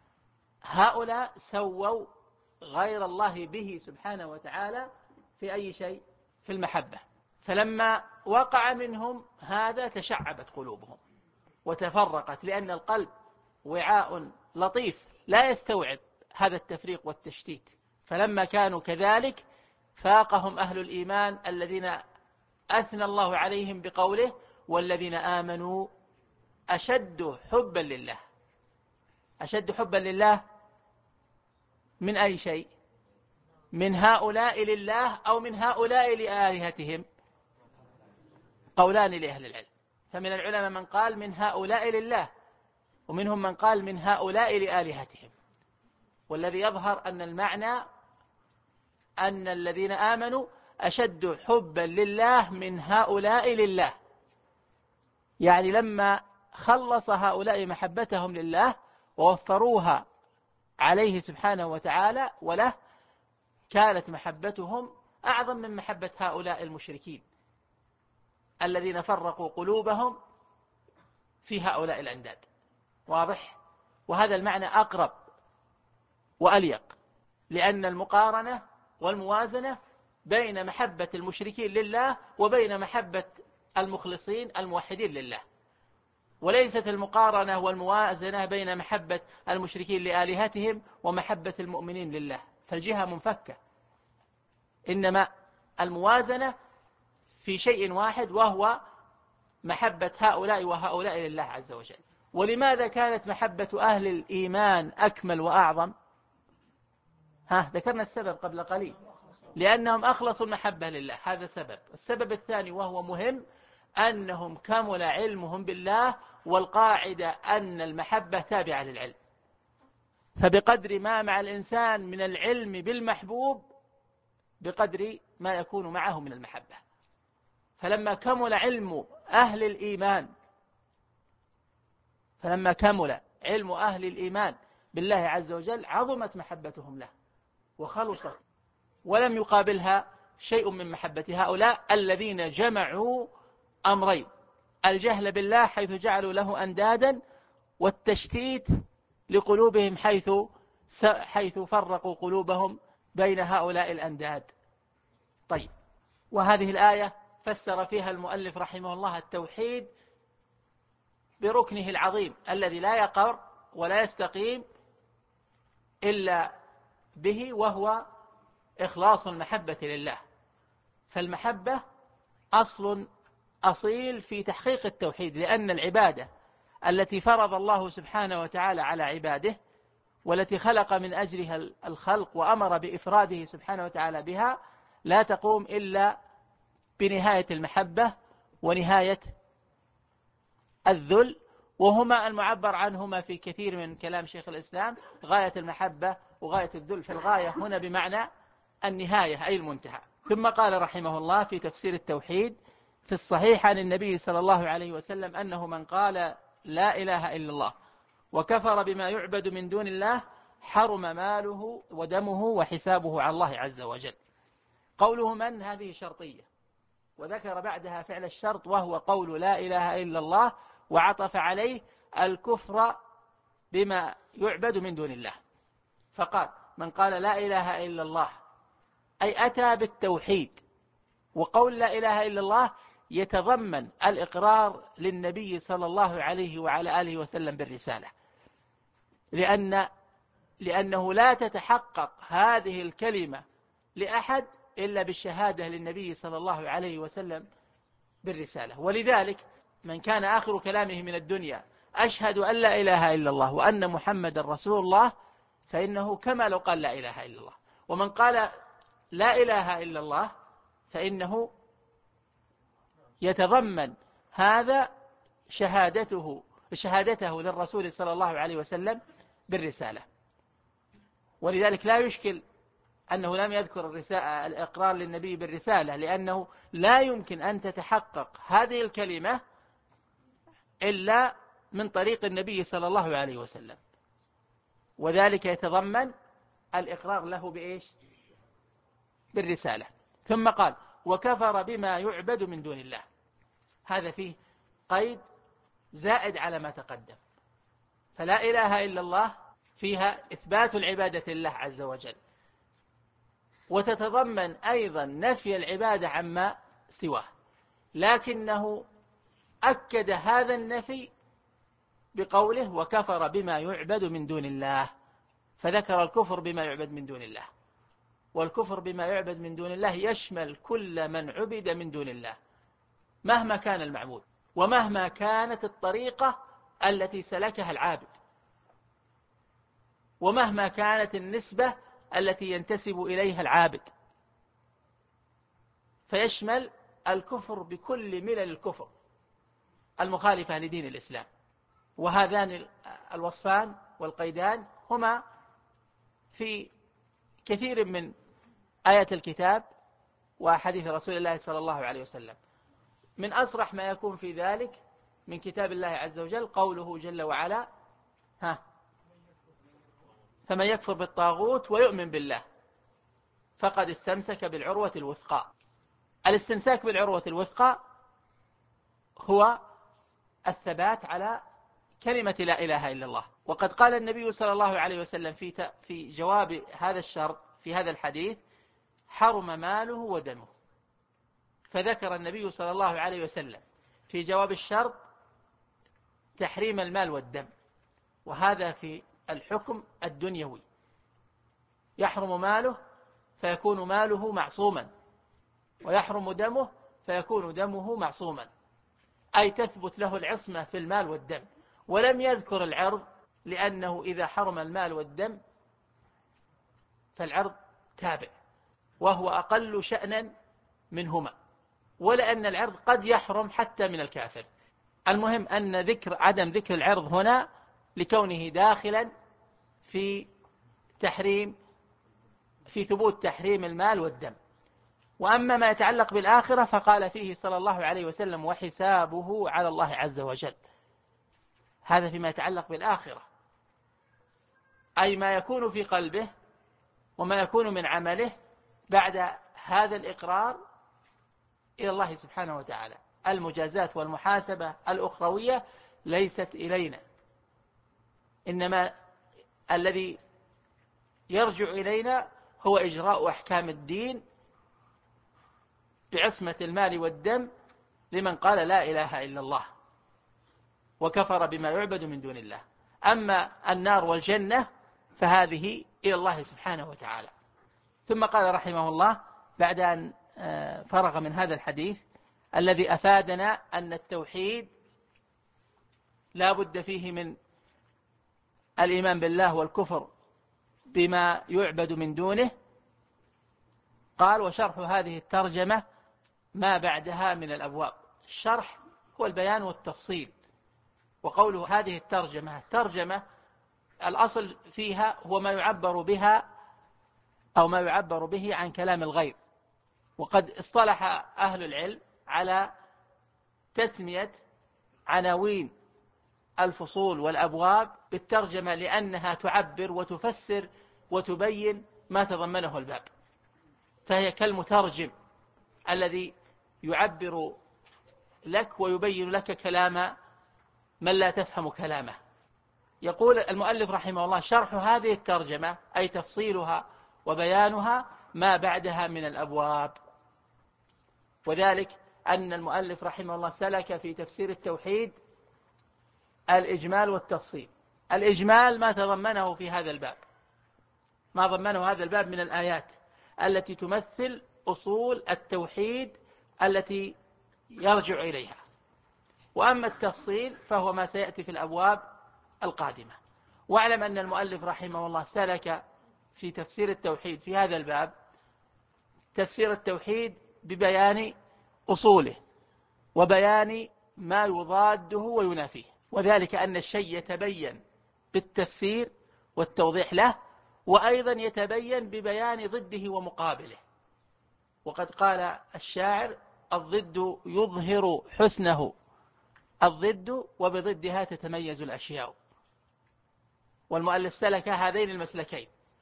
هؤلاء سووا غير الله به سبحانه وتعالى في أي شيء؟ في المحبة. فلما وقع منهم هذا تشعبت قلوبهم وتفرقت، لأن القلب وعاء لطيف لا يستوعب هذا التفريق والتشتيت. فلما كانوا كذلك فاقهم أهل الإيمان الذين أثنى الله عليهم بقوله: والذين آمنوا أشد حبا لله. أشد حبا لله من أي شيء؟ من هؤلاء لله أو من هؤلاء لآلهتهم؟ قولان لأهل العلم. فمن العلماء من قال من هؤلاء لله، ومنهم من قال من هؤلاء لآلهتهم. والذي يظهر أن المعنى أن الذين آمنوا أشد حبا لله من هؤلاء لله، يعني لما خلص هؤلاء محبتهم لله ووفروها عليه سبحانه وتعالى وله، كانت محبتهم أعظم من محبة هؤلاء المشركين الذين فرقوا قلوبهم في هؤلاء الأنداد. واضح؟ وهذا المعنى أقرب وأليق، لأن المقارنة والموازنة بين محبة المشركين لله وبين محبة المخلصين الموحدين لله، وليست المقارنة والموازنة بين محبة المشركين لآلهتهم ومحبة المؤمنين لله، فالجهة منفكة. إنما الموازنة في شيء واحد، وهو محبة هؤلاء وهؤلاء لله عز وجل. ولماذا كانت محبة أهل الإيمان أكمل وأعظم؟ ذكرنا السبب قبل قليل، لأنهم أخلصوا المحبة لله، هذا سبب. السبب الثاني وهو مهم: أنهم كمل علمهم بالله، والقاعدة أن المحبة تابعة للعلم، فبقدر ما مع الإنسان من العلم بالمحبوب بقدر ما يكون معه من المحبة. فلما كمل علم أهل الإيمان بالله عز وجل عظمت محبتهم له وخلصت، ولم يقابلها شيء من محبة هؤلاء الذين جمعوا أمرين: الجهل بالله حيث جعلوا له أندادا، والتشتيت لقلوبهم حيث فرقوا قلوبهم بين هؤلاء الأنداد. طيب، وهذه الآية فسر فيها المؤلف رحمه الله التوحيد بركنه العظيم الذي لا يقر ولا يستقيم إلا به، وهو إخلاص المحبة لله. فالمحبة أصل أصيل في تحقيق التوحيد، لأن العبادة التي فرض الله سبحانه وتعالى على عباده والتي خلق من أجلها الخلق وأمر بإفراده سبحانه وتعالى بها لا تقوم إلا بنهاية المحبة ونهاية الذل، وهما المعبر عنهما في كثير من كلام شيخ الإسلام: غاية المحبة وغاية الذل. فالغاية هنا بمعنى النهاية أي المنتهى. ثم قال رحمه الله في تفسير التوحيد: في الصحيح عن النبي صلى الله عليه وسلم أنه من قال لا إله إلا الله وكفر بما يعبد من دون الله حرم ماله ودمه وحسابه على الله عز وجل. قوله من هذه شرطية، وذكر بعدها فعل الشرط وهو قول لا إله إلا الله، وعطف عليه الكفر بما يعبد من دون الله، فقال من قال لا إله إلا الله أي أتى بالتوحيد. وقول لا إله إلا الله يتضمن الإقرار للنبي صلى الله عليه وعلى آله وسلم بالرسالة، لأنه لا تتحقق هذه الكلمة لأحد إلا بالشهادة للنبي صلى الله عليه وسلم بالرسالة. ولذلك من كان آخر كلامه من الدنيا أشهد أن لا إله إلا الله وأن محمد رسول الله فإنه كما لو قال لا إله إلا الله. ومن قال لا إله إلا الله فإنه يتضمن هذا شهادته للرسول صلى الله عليه وسلم بالرسالة. ولذلك لا يشكل أنه لم يذكر الإقرار للنبي بالرسالة، لأنه لا يمكن أن تتحقق هذه الكلمة إلا من طريق النبي صلى الله عليه وسلم، وذلك يتضمن الإقرار له بإيش؟ بالرسالة. ثم قال وكفر بما يعبد من دون الله. هذا فيه قيد زائد على ما تقدم. فلا إله إلا الله فيها إثبات العبادة لله عز وجل، وتتضمن أيضا نفي العبادة عما سواه، لكنه أكد هذا النفي بقوله وكفر بما يعبد من دون الله، فذكر الكفر بما يعبد من دون الله. والكفر بما يعبد من دون الله يشمل كل من عبد من دون الله مهما كان المعبود ومهما كانت الطريقة التي سلكها العابد ومهما كانت النسبة التي ينتسب إليها العابد، فيشمل الكفر بكل ملل الكفر المخالفة لدين الإسلام. وهذان الوصفان والقيدان هما في كثير من آيات الكتاب وحديث رسول الله صلى الله عليه وسلم. من أصرح ما يكون في ذلك من كتاب الله عز وجل قوله جل وعلا فمن يكفر بالطاغوت ويؤمن بالله فقد استمسك بالعروة الوثقى. الاستمساك بالعروة الوثقى هو الثبات على كلمة لا إله إلا الله. وقد قال النبي صلى الله عليه وسلم في جواب هذا الشرط في هذا الحديث حرم ماله ودمه. فذكر النبي صلى الله عليه وسلم في جواب الشرط تحريم المال والدم، وهذا في الحكم الدنيوي. يحرم ماله فيكون ماله معصوما، ويحرم دمه فيكون دمه معصوما، أي تثبت له العصمة في المال والدم. ولم يذكر العرض لأنه إذا حرم المال والدم فالعرض تابع وهو أقل شأنا منهما، ولأن العرض قد يحرم حتى من الكافر. المهم أن عدم ذكر العرض هنا لكونه داخلا في ثبوت تحريم المال والدم. وأما ما يتعلق بالآخرة فقال فيه صلى الله عليه وسلم وحسابه على الله عز وجل. هذا فيما يتعلق بالآخرة، أي ما يكون في قلبه وما يكون من عمله بعد هذا الإقرار إلى الله سبحانه وتعالى. المجازات والمحاسبة الأخروية ليست إلينا، إنما الذي يرجع إلينا هو إجراء أحكام الدين بعصمة المال والدم لمن قال لا إله إلا الله وكفر بما يعبد من دون الله. أما النار والجنة فهذه إلى الله سبحانه وتعالى. ثم قال رحمه الله بعد أن فرغ من هذا الحديث الذي أفادنا أن التوحيد لا بد فيه من الإيمان بالله والكفر بما يعبد من دونه، قال وشرح هذه الترجمة ما بعدها من الأبواب. الشرح هو البيان والتفصيل. وقوله هذه الترجمة الأصل فيها هو ما يعبر بها أو ما يعبر به عن كلام الغير. وقد اصطلح أهل العلم على تسمية عناوين الفصول والأبواب بالترجمة لأنها تعبر وتفسر وتبين ما تضمنه الباب، فهي كالمترجم الذي يعبر لك ويبين لك كلام من لا تفهم كلامه. يقول المؤلف رحمه الله شرح هذه الترجمة أي تفصيلها وبيانها ما بعدها من الأبواب، وذلك أن المؤلف رحمه الله سلك في تفسير التوحيد الإجمال والتفصيل. الإجمال ما تضمنه في هذا الباب، ما ضمنه هذا الباب من الآيات التي تمثل أصول التوحيد التي يرجع إليها. وأما التفصيل فهو ما سيأتي في الأبواب القادمة. واعلم أن المؤلف رحمه الله سلك في تفسير التوحيد في هذا الباب تفسير التوحيد ببيان أصوله وبيان ما يضاده وينافيه، وذلك أن الشيء يتبين بالتفسير والتوضيح له، وأيضا يتبين ببيان ضده ومقابله. وقد قال الشاعر الضد يظهر حسنه الضد وبضدها تتميز الأشياء. والمؤلف سلك هذين المسلكين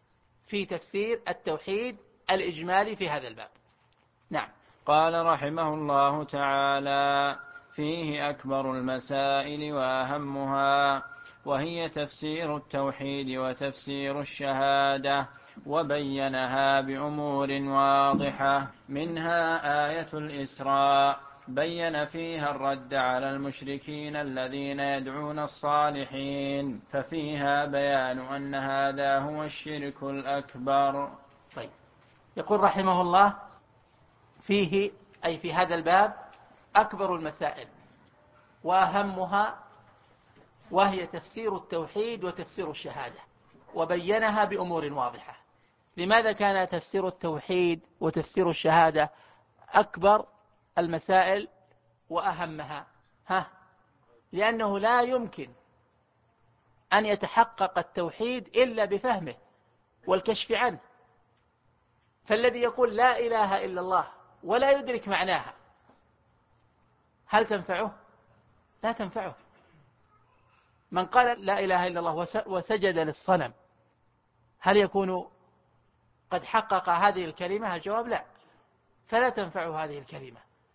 في تفسير التوحيد الإجمالي في هذا الباب. نعم. قال رحمه الله تعالى: فيه أكبر المسائل وأهمها، وهي تفسير التوحيد وتفسير الشهادة، وبينها بأمور واضحة، منها آية الإسراء بين فيها الرد على المشركين الذين يدعون الصالحين، ففيها بيان أن هذا هو الشرك الأكبر. طيب، يقول رحمه الله: فيه أي في هذا الباب أكبر المسائل وأهمها، وهي تفسير التوحيد وتفسير الشهادة، وبينها بأمور واضحة. لماذا كان تفسير التوحيد وتفسير الشهادة أكبر المسائل وأهمها؟ لأنه لا يمكن أن يتحقق التوحيد إلا بفهمه والكشف عنه. فالذي يقول لا إله إلا الله ولا يدرك معناها، هل تنفعه؟ لا تنفعه. من قال لا إله إلا الله وسجد للصنم، هل يكون قد حقق هذه الكلمة؟ الجواب لا، فلا تنفعه هذه الكلمة.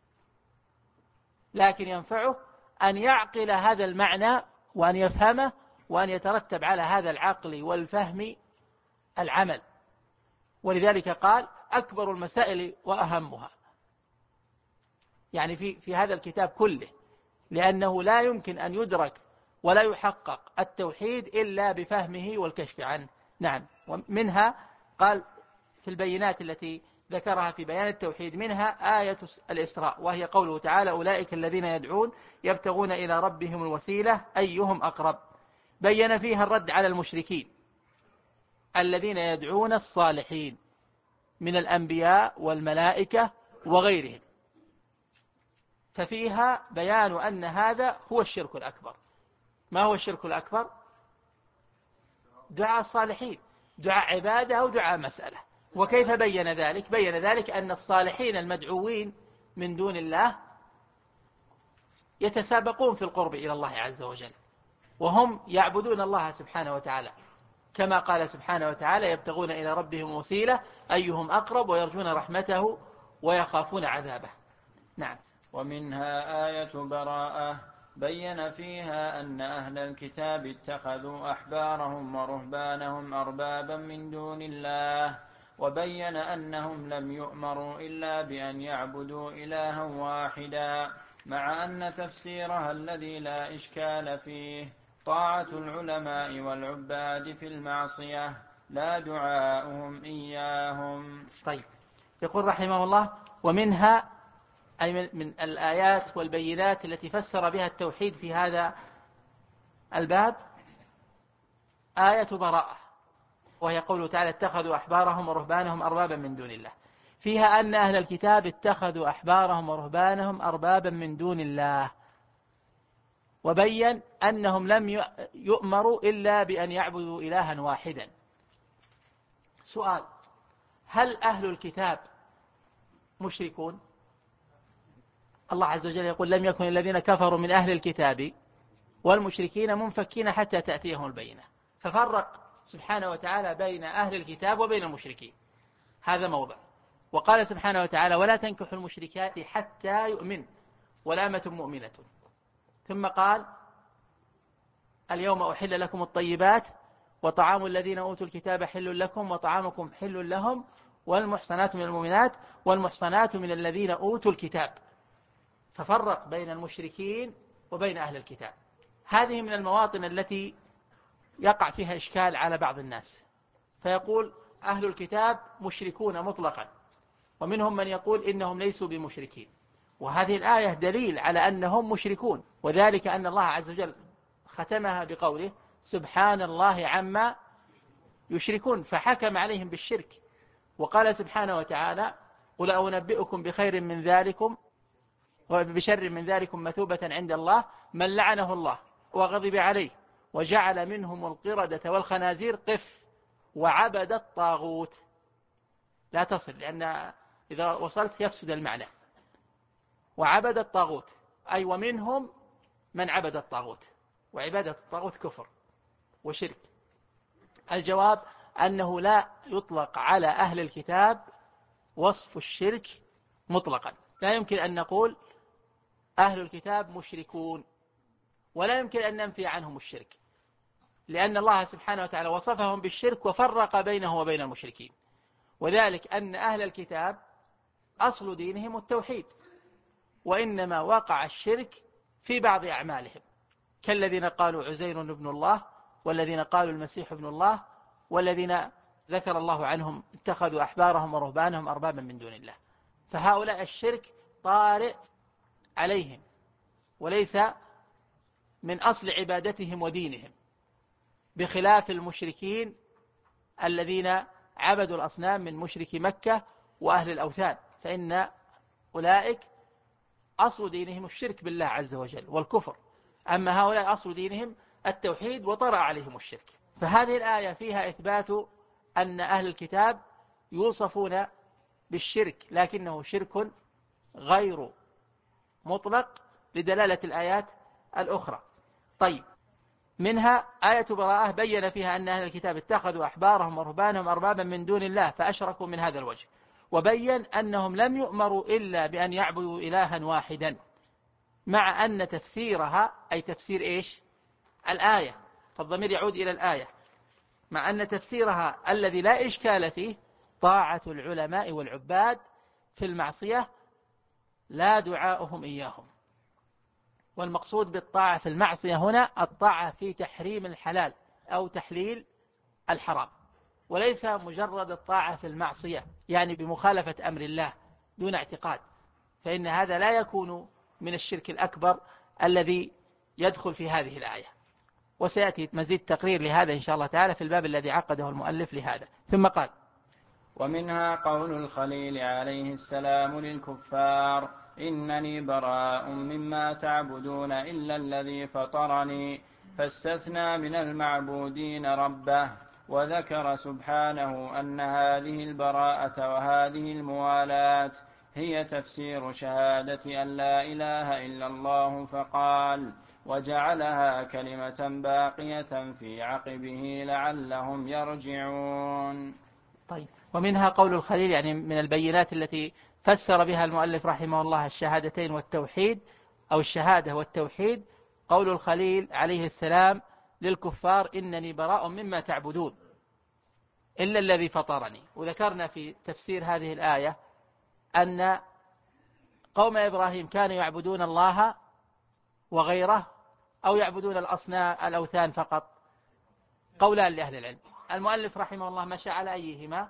لكن ينفعه أن يعقل هذا المعنى وأن يفهمه، وأن يترتب على هذا العقل والفهم العمل. ولذلك قال أكبر المسائل وأهمها، يعني في هذا الكتاب كله، لأنه لا يمكن أن يدرك ولا يحقق التوحيد إلا بفهمه والكشف عنه. نعم. ومنها قال في البينات التي ذكرها في بيان التوحيد، منها آية الإسراء، وهي قوله تعالى: أولئك الذين يدعون يبتغون إلى ربهم الوسيلة أيهم أقرب. بين فيها الرد على المشركين الذين يدعون الصالحين من الأنبياء والملائكة وغيرهم، ففيها بيان أن هذا هو الشرك الأكبر. ما هو الشرك الأكبر؟ دعاء الصالحين، دعاء عبادة أو دعاء مسألة. وكيف بين ذلك؟ بين ذلك أن الصالحين المدعوين من دون الله يتسابقون في القرب إلى الله عز وجل، وهم يعبدون الله سبحانه وتعالى، كما قال سبحانه وتعالى: يبتغون إلى ربهم وسيلة أيهم أقرب ويرجون رحمته ويخافون عذابه. نعم. ومنها آية براءة بين فيها أن أهل الكتاب اتخذوا أحبارهم ورهبانهم أربابا من دون الله، وبين أنهم لم يؤمروا إلا بأن يعبدوا إلها واحدا، مع أن تفسيرها الذي لا إشكال فيه طاعة العلماء والعباد في المعصية، لا دعاؤهم إياهم. طيب، يقول رحمه الله: ومنها أي من الآيات والبينات التي فسر بها التوحيد في هذا الباب آية براءة، وهي قوله تعالى: اتخذوا أحبارهم ورهبانهم أربابا من دون الله. فيها أن أهل الكتاب اتخذوا أحبارهم ورهبانهم أربابا من دون الله، وبين أنهم لم يؤمروا إلا بأن يعبدوا إلها واحدا. سؤال: هل أهل الكتاب مشركون؟ الله عز وجل يقول: لم يكن الذين كفروا من أهل الكتاب والمشركين منفكين حتى تأتيهم البينة. ففرق سبحانه وتعالى بين أهل الكتاب وبين المشركين، هذا موضع. وقال سبحانه وتعالى: ولا تنكحوا المشركات حتى يؤمن والأمة مؤمنة. ثم قال: اليوم أحل لكم الطيبات وطعام الذين أوتوا الكتاب حل لكم وطعامكم حل لهم والمحصنات من المؤمنات والمحصنات من الذين أوتوا الكتاب. ففرق بين المشركين وبين أهل الكتاب. هذه من المواطن التي يقع فيها إشكال على بعض الناس، فيقول أهل الكتاب مشركون مطلقا، ومنهم من يقول إنهم ليسوا بمشركين. وهذه الآية دليل على أنهم مشركون، وذلك أن الله عز وجل ختمها بقوله: سبحان الله عما يشركون، فحكم عليهم بالشرك. وقال سبحانه وتعالى: قل أنبئكم بخير من ذلكم وبشر من ذلكم مثوبة عند الله من لعنه الله وغضب عليه وجعل منهم القردة والخنازير وعبد الطاغوت. لا تصل، لأن إذا وصلت يفسد المعنى. وعبد الطاغوت أي ومنهم من عبد الطاغوت، وعبادة الطاغوت كفر وشرك. الجواب: أنه لا يطلق على أهل الكتاب وصف الشرك مطلقا. لا يمكن أن نقول أهل الكتاب مشركون، ولا يمكن أن ننفي عنهم الشرك، لأن الله سبحانه وتعالى وصفهم بالشرك وفرق بينه وبين المشركين. وذلك أن أهل الكتاب أصل دينهم التوحيد، وإنما وقع الشرك في بعض أعمالهم، كالذين قالوا عزير ابن الله، والذين قالوا المسيح ابن الله، والذين ذكر الله عنهم اتخذوا أحبارهم ورهبانهم أربابا من دون الله. فهؤلاء الشرك طارئ عليهم وليس من أصل عبادتهم ودينهم، بخلاف المشركين الذين عبدوا الأصنام من مشركي مكة وأهل الأوثان، فإن أولئك أصل دينهم الشرك بالله عز وجل والكفر، أما هؤلاء أصل دينهم التوحيد وطرأ عليهم الشرك. فهذه الآية فيها إثبات أن أهل الكتاب يوصفون بالشرك، لكنه شرك غير مطلق لدلالة الآيات الأخرى. طيب، منها آية براءة بين فيها أن أهل الكتاب اتخذوا أحبارهم ورهبانهم أربابا من دون الله فأشركوا من هذا الوجه، وبين أنهم لم يؤمروا إلا بأن يعبدوا إلها واحدا، مع أن تفسيرها أي تفسير إيش؟ الآية، فالضمير يعود إلى الآية، مع أن تفسيرها الذي لا إشكال فيه طاعة العلماء والعباد في المعصية لا دعاؤهم إياهم. والمقصود بالطاعة في المعصية هنا الطاعة في تحريم الحلال أو تحليل الحرام، وليس مجرد الطاعة في المعصية يعني بمخالفة أمر الله دون اعتقاد، فإن هذا لا يكون من الشرك الأكبر الذي يدخل في هذه الآية. وسيأتي مزيد تقرير لهذا إن شاء الله تعالى في الباب الذي عقده المؤلف لهذا. ثم قال: ومنها قول الخليل عليه السلام للكفار: إنني براء مما تعبدون إلا الذي فطرني، فاستثنى من المعبودين ربه، وذكر سبحانه أن هذه البراءة وهذه الموالاة هي تفسير شهادة أن لا إله إلا الله، فقال: وجعلها كلمة باقية في عقبه لعلهم يرجعون. طيب، ومنها قول الخليل، يعني من البينات التي فسر بها المؤلف رحمه الله الشهادتين والتوحيد أو الشهادة والتوحيد، قول الخليل عليه السلام للكفار: إنني براء مما تعبدون إلا الذي فطرني. وذكرنا في تفسير هذه الآية أن قوم إبراهيم كانوا يعبدون الله وغيره أو يعبدون الأوثان فقط، قولان لأهل العلم. المؤلف رحمه الله مشى على أيهما؟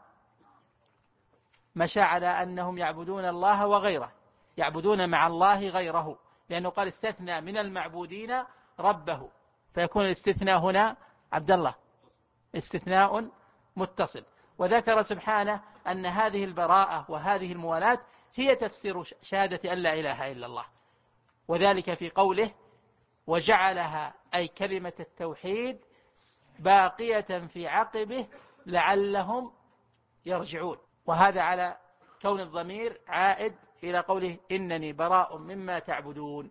مشى على أنهم يعبدون الله وغيره، يعبدون مع الله غيره، لأنه قال استثنى من المعبودين ربه، فيكون الاستثناء هنا عبد الله استثناء متصل. وذكر سبحانه أن هذه البراءة وهذه الموالاة هي تفسير شهادة أن لا إله إلا الله، وذلك في قوله: وجعلها أي كلمة التوحيد باقية في عقبه لعلهم يرجعون. وهذا على كون الضمير عائد إلى قوله: إنني براء مما تعبدون.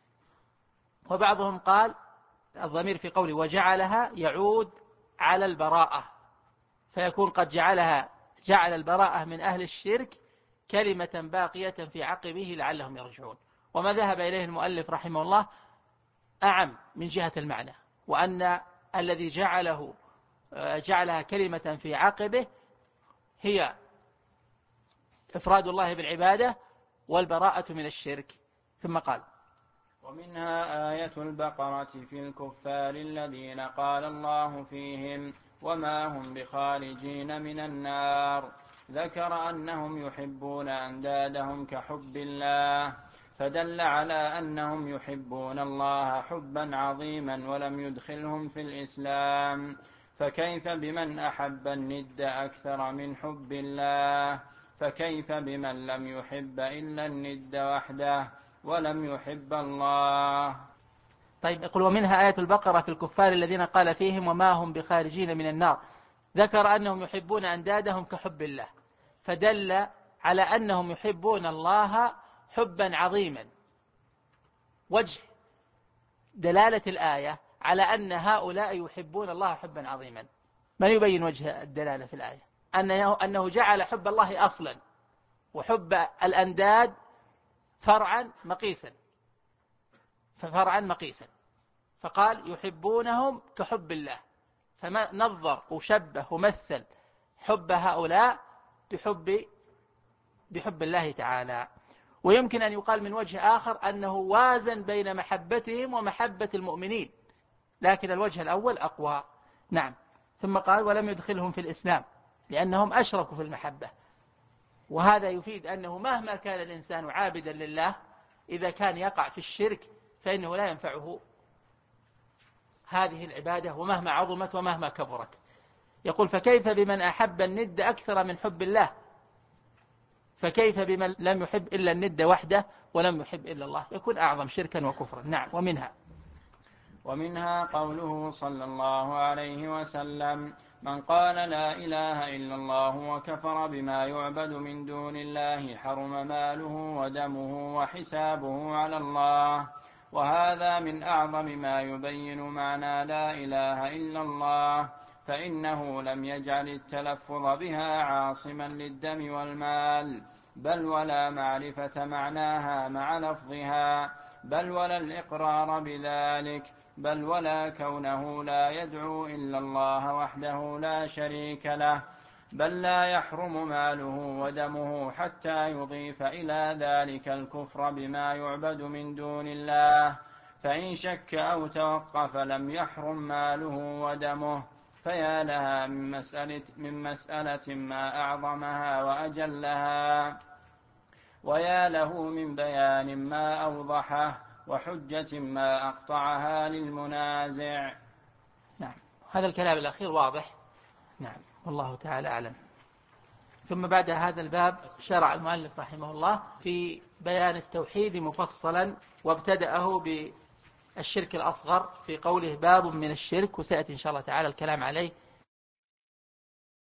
وبعضهم قال الضمير في قوله وجعلها يعود على البراءة، فيكون قد جعل البراءة من أهل الشرك كلمة باقية في عقبه لعلهم يرجعون. وما ذهب إليه المؤلف رحمه الله أعم من جهة المعنى، وأن الذي جعلها كلمة في عقبه هي إفراد الله بالعبادة والبراءة من الشرك. ثم قال: ومنها آية البقرة في الكفار الذين قال الله فيهم: وما هم بخارجين من النار. ذكر أنهم يحبون أندادهم كحب الله، فدل على أنهم يحبون الله حبا عظيما ولم يدخلهم في الإسلام، فكيف بمن أحب الند أكثر من حب الله؟ فكيف بمن لم يحب إلا الند وحده ولم يحب الله؟ طيب، يقول: ومنها آية البقرة في الكفار الذين قال فيهم: وما هم بخارجين من النار. ذكر أنهم يحبون أندادهم كحب الله، فدل على أنهم يحبون الله حبا عظيما. وجه دلالة الآية على أن هؤلاء يحبون الله حبا عظيما من يبين وجه الدلالة في الآية؟ أنه جعل حب الله أصلا وحب الأنداد فرعا مقيسا، فقال يحبونهم كحب الله، فما نظر وشبه ومثل حب هؤلاء بحب الله تعالى. ويمكن أن يقال من وجه آخر أنه وازن بين محبتهم ومحبة المؤمنين، لكن الوجه الأول أقوى. نعم. ثم قال ولم يدخلهم في الإسلام لأنهم أشركوا في المحبة، وهذا يفيد أنه مهما كان الإنسان عابدا لله إذا كان يقع في الشرك فإنه لا ينفعه هذه العبادة ومهما عظمت ومهما كبرت. يقول فكيف بمن أحب الند أكثر من حب الله؟ فكيف بمن لم يحب إلا الند وحده ولم يحب إلا الله؟ يكون أعظم شركا وكفرا. نعم. ومنها قوله صلى الله عليه وسلم من قال لا إله إلا الله وكفر بما يعبد من دون الله حرم ماله ودمه وحسابه على الله. وهذا من أعظم ما يبين معنى لا إله إلا الله، فإنه لم يجعل التلفظ بها عاصما للدم والمال، بل ولا معرفة معناها مع لفظها، بل ولا الإقرار بذلك، بل ولا كونه لا يدعو إلا الله وحده لا شريك له، بل لا يحرم ماله ودمه حتى يضيف إلى ذلك الكفر بما يعبد من دون الله، فإن شك أو توقف لم يحرم ماله ودمه. فيا لها من مسألة ما أعظمها وأجلها، ويا له من بيان ما أوضحه، وحجة ما أقطعها للمنازع. نعم. هذا الكلام الأخير واضح. نعم. والله تعالى أعلم. ثم بعد هذا الباب شرع المؤلف رحمه الله في بيان التوحيد مفصلا، وابتدأه بالشرك الأصغر في قوله باب من الشرك، وسيأتي إن شاء الله تعالى الكلام عليه